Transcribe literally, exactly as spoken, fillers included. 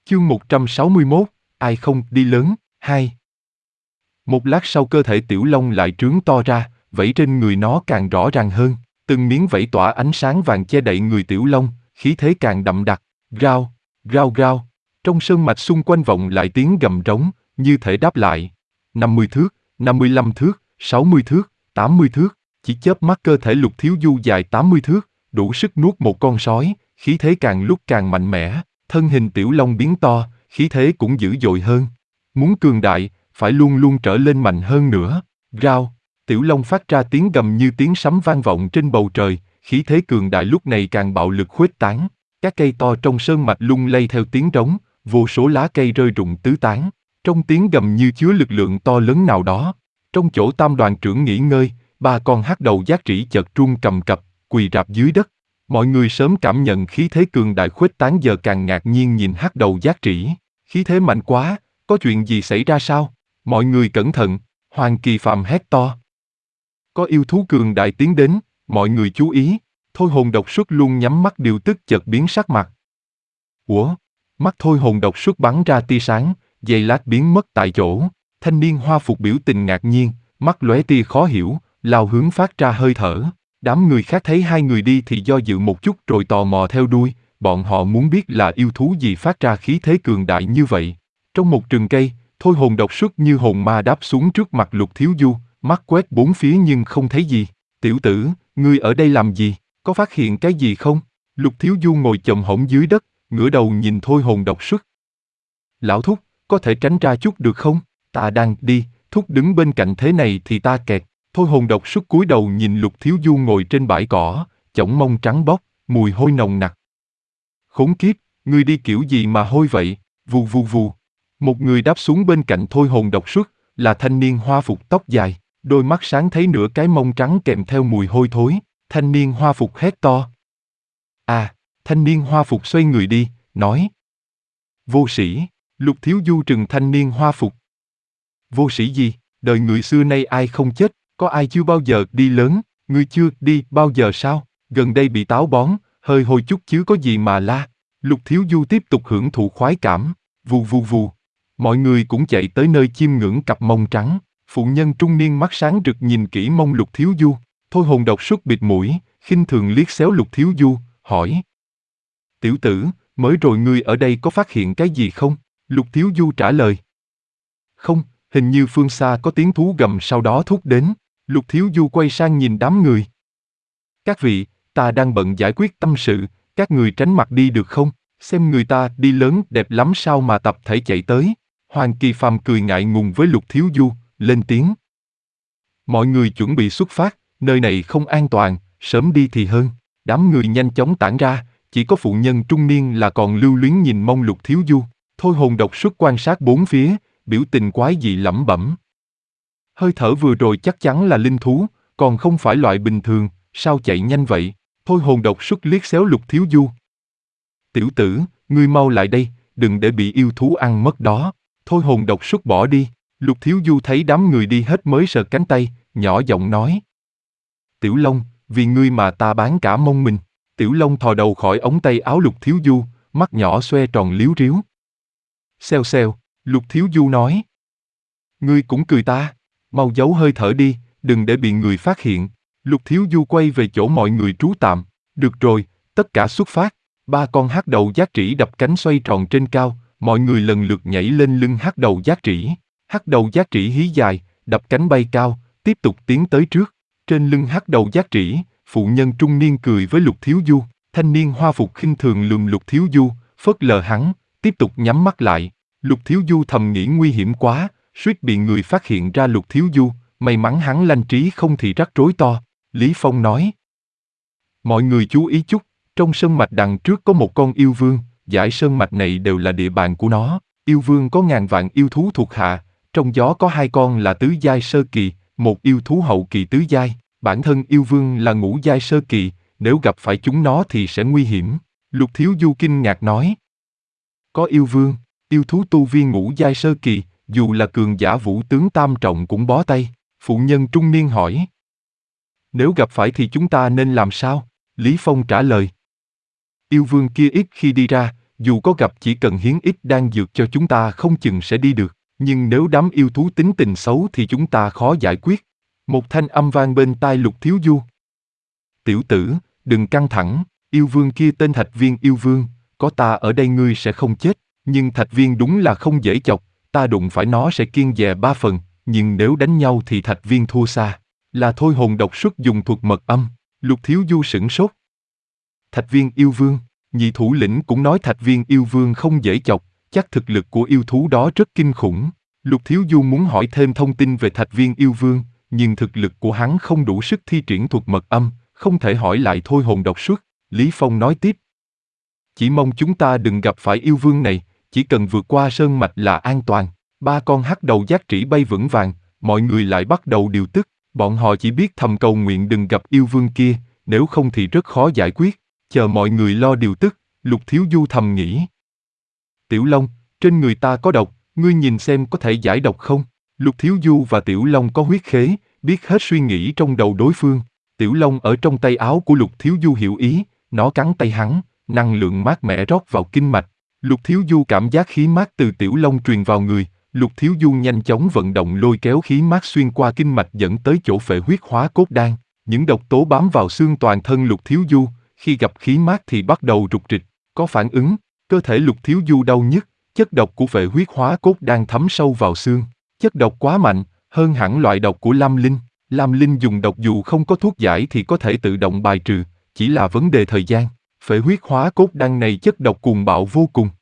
Chương một trăm sáu mươi mốt, ai không đi lớn, hai. Một lát sau cơ thể Tiểu Long lại trướng to ra, vảy trên người nó càng rõ ràng hơn, từng miếng vảy tỏa ánh sáng vàng che đậy người Tiểu Long, khí thế càng đậm đặc. Rao, rao rao, trong sơn mạch xung quanh vọng lại tiếng gầm rống, như thể đáp lại. năm mươi thước, năm mươi lăm thước, sáu mươi thước, tám mươi thước, chỉ chớp mắt cơ thể Lục Thiếu Du dài tám mươi thước, đủ sức nuốt một con sói, khí thế càng lúc càng mạnh mẽ, thân hình Tiểu Long biến to, khí thế cũng dữ dội hơn. Muốn cường đại, phải luôn luôn trở lên mạnh hơn nữa. Rao, Tiểu Long phát ra tiếng gầm như tiếng sấm vang vọng trên bầu trời, khí thế cường đại lúc này càng bạo lực khuếch tán. Các cây to trong sơn mạch lung lay theo tiếng trống, vô số lá cây rơi rụng tứ tán. Trong tiếng gầm như chứa lực lượng to lớn nào đó. Trong chỗ Tam đoàn trưởng nghỉ ngơi, ba con hắc đầu giác trĩ chợt run cầm cập, quỳ rạp dưới đất. Mọi người sớm cảm nhận khí thế cường đại khuếch tán giờ càng ngạc nhiên nhìn hắc đầu giác trĩ. Khí thế mạnh quá, có chuyện gì xảy ra sao? Mọi người cẩn thận, Hoàng Kỳ Phàm hét to. Có yêu thú cường đại tiến đến, mọi người chú ý. Thôi Hồn Độc Xuất luôn nhắm mắt điều tức chợt biến sắc mặt. Ủa? Mắt Thôi Hồn Độc Xuất bắn ra tia sáng, giây lát biến mất tại chỗ. Thanh niên hoa phục biểu tình ngạc nhiên, mắt lóe tia khó hiểu, lao hướng phát ra hơi thở. Đám người khác thấy hai người đi thì do dự một chút rồi tò mò theo đuôi, bọn họ muốn biết là yêu thú gì phát ra khí thế cường đại như vậy. Trong một rừng cây, Thôi Hồn Độc Xuất như hồn ma đáp xuống trước mặt Lục Thiếu Du, mắt quét bốn phía nhưng không thấy gì. Tiểu tử, ngươi ở đây làm gì? Có phát hiện cái gì không? Lục Thiếu Du ngồi chồm hổm dưới đất, ngửa đầu nhìn Thôi Hồn Độc Xuất. Lão thúc, có thể tránh ra chút được không? Ta đang đi, thúc đứng bên cạnh thế này thì ta kẹt. Thôi Hồn Độc Xuất cúi đầu nhìn Lục Thiếu Du ngồi trên bãi cỏ, chổng mông trắng bóc, mùi hôi nồng nặc. Khốn kiếp, ngươi đi kiểu gì mà hôi vậy? Vù vù vù. Một người đáp xuống bên cạnh Thôi Hồn Độc Xuất, là thanh niên hoa phục tóc dài, đôi mắt sáng thấy nửa cái mông trắng kèm theo mùi hôi thối. Thanh niên hoa phục hét to. À, thanh niên hoa phục xoay người đi, nói. Vô sĩ, Lục Thiếu Du trừng thanh niên hoa phục. Vô sĩ gì, đời người xưa nay ai không chết, có ai chưa bao giờ đi lớn, ngươi chưa đi bao giờ sao, gần đây bị táo bón, hơi hôi chút chứ có gì mà la. Lục Thiếu Du tiếp tục hưởng thụ khoái cảm, vù vù vù. Mọi người cũng chạy tới nơi chiêm ngưỡng cặp mông trắng, phụ nhân trung niên mắt sáng rực nhìn kỹ mông Lục Thiếu Du. Thôi Hồn Độc Xuất bịt mũi, khinh thường liếc xéo Lục Thiếu Du, hỏi. Tiểu tử, mới rồi ngươi ở đây có phát hiện cái gì không? Lục Thiếu Du trả lời. Không, hình như phương xa có tiếng thú gầm sau đó thúc đến. Lục Thiếu Du quay sang nhìn đám người. Các vị, ta đang bận giải quyết tâm sự, các người tránh mặt đi được không? Xem người ta đi lớn đẹp lắm sao mà tập thể chạy tới. Hoàng Kỳ Phàm cười ngại ngùng với Lục Thiếu Du, lên tiếng. Mọi người chuẩn bị xuất phát, nơi này không an toàn, sớm đi thì hơn. Đám người nhanh chóng tản ra, chỉ có phụ nhân trung niên là còn lưu luyến nhìn mông Lục Thiếu Du. Thôi Hồn Độc Xuất quan sát bốn phía, biểu tình quái dị lẩm bẩm. Hơi thở vừa rồi chắc chắn là linh thú, còn không phải loại bình thường, sao chạy nhanh vậy? Thôi Hồn Độc Xuất liếc xéo Lục Thiếu Du. Tiểu tử, ngươi mau lại đây, đừng để bị yêu thú ăn mất đó. Thôi Hồn Độc Xuất bỏ đi. Lục Thiếu Du thấy đám người đi hết mới sờ cánh tay, nhỏ giọng nói. Tiểu Long, vì ngươi mà ta bán cả mông mình. Tiểu Long thò đầu khỏi ống tay áo Lục Thiếu Du, mắt nhỏ xoe tròn liếu riếu. Xèo xèo, Lục Thiếu Du nói. Ngươi cũng cười ta, mau giấu hơi thở đi, đừng để bị người phát hiện. Lục Thiếu Du quay về chỗ mọi người trú tạm. Được rồi, tất cả xuất phát. Ba con hắc đầu giác trĩ đập cánh xoay tròn trên cao, mọi người lần lượt nhảy lên lưng hắc đầu giác trĩ. Hắc đầu giác trĩ hí dài, đập cánh bay cao, tiếp tục tiến tới trước. Trên lưng hắc đầu giác trĩ, phụ nhân trung niên cười với Lục Thiếu Du, thanh niên hoa phục khinh thường lườm Lục Thiếu Du, phớt lờ hắn, tiếp tục nhắm mắt lại. Lục Thiếu Du thầm nghĩ nguy hiểm quá, suýt bị người phát hiện ra Lục Thiếu Du, may mắn hắn lanh trí không thì rắc rối to. Lý Phong nói. Mọi người chú ý chút, trong sơn mạch đằng trước có một con yêu vương, dải sơn mạch này đều là địa bàn của nó. Yêu vương có ngàn vạn yêu thú thuộc hạ, trong đó có hai con là tứ giai sơ kỳ, một yêu thú hậu kỳ tứ giai. Bản thân yêu vương là ngũ giai sơ kỳ, nếu gặp phải chúng nó thì sẽ nguy hiểm. Lục Thiếu Du kinh ngạc nói. Có yêu vương, yêu thú tu vi ngũ giai sơ kỳ, dù là cường giả vũ tướng tam trọng cũng bó tay. Phụ nhân trung niên hỏi. Nếu gặp phải thì chúng ta nên làm sao? Lý Phong trả lời. Yêu vương kia ít khi đi ra, dù có gặp chỉ cần hiến ít đan dược cho chúng ta không chừng sẽ đi được, nhưng nếu đám yêu thú tính tình xấu thì chúng ta khó giải quyết. Một thanh âm vang bên tai Lục Thiếu Du. Tiểu tử, đừng căng thẳng, yêu vương kia tên Thạch Viên yêu vương, có ta ở đây ngươi sẽ không chết, nhưng Thạch Viên đúng là không dễ chọc, ta đụng phải nó sẽ kiêng dè ba phần, nhưng nếu đánh nhau thì Thạch Viên thua xa. Là thôi hồn độc xuất dùng thuật mật âm. Lục Thiếu Du sửng sốt. Thạch Viên yêu vương, nhị thủ lĩnh cũng nói Thạch Viên yêu vương không dễ chọc, chắc thực lực của yêu thú đó rất kinh khủng. Lục Thiếu Du muốn hỏi thêm thông tin về Thạch Viên yêu vương, nhưng thực lực của hắn không đủ sức thi triển thuật mật âm, không thể hỏi lại thôi hồn độc xuất. Lý Phong nói tiếp. Chỉ mong chúng ta đừng gặp phải yêu vương này, chỉ cần vượt qua sơn mạch là an toàn. Ba con hắc đầu giác trĩ bay vững vàng, mọi người lại bắt đầu điều tức. Bọn họ chỉ biết thầm cầu nguyện đừng gặp yêu vương kia, nếu không thì rất khó giải quyết. Chờ mọi người lo điều tức, Lục Thiếu Du thầm nghĩ. Tiểu Long, trên người ta có độc, ngươi nhìn xem có thể giải độc không? Lục Thiếu Du và Tiểu Long có huyết khế, biết hết suy nghĩ trong đầu đối phương. Tiểu Long ở trong tay áo của Lục Thiếu Du hiểu ý, nó cắn tay hắn, năng lượng mát mẻ rót vào kinh mạch. Lục Thiếu Du cảm giác khí mát từ Tiểu Long truyền vào người, Lục Thiếu Du nhanh chóng vận động lôi kéo khí mát xuyên qua kinh mạch dẫn tới chỗ phệ huyết hóa cốt đan. Những độc tố bám vào xương toàn thân Lục Thiếu Du, khi gặp khí mát thì bắt đầu rục rịch, có phản ứng, cơ thể Lục Thiếu Du đau nhức, chất độc của phệ huyết hóa cốt đan thấm sâu vào xương. Chất độc quá mạnh, hơn hẳn loại độc của Lam Linh. Lam Linh dùng độc dù không có thuốc giải thì có thể tự động bài trừ, chỉ là vấn đề thời gian. Phệ huyết hóa cốt đan này chất độc cuồng bạo vô cùng.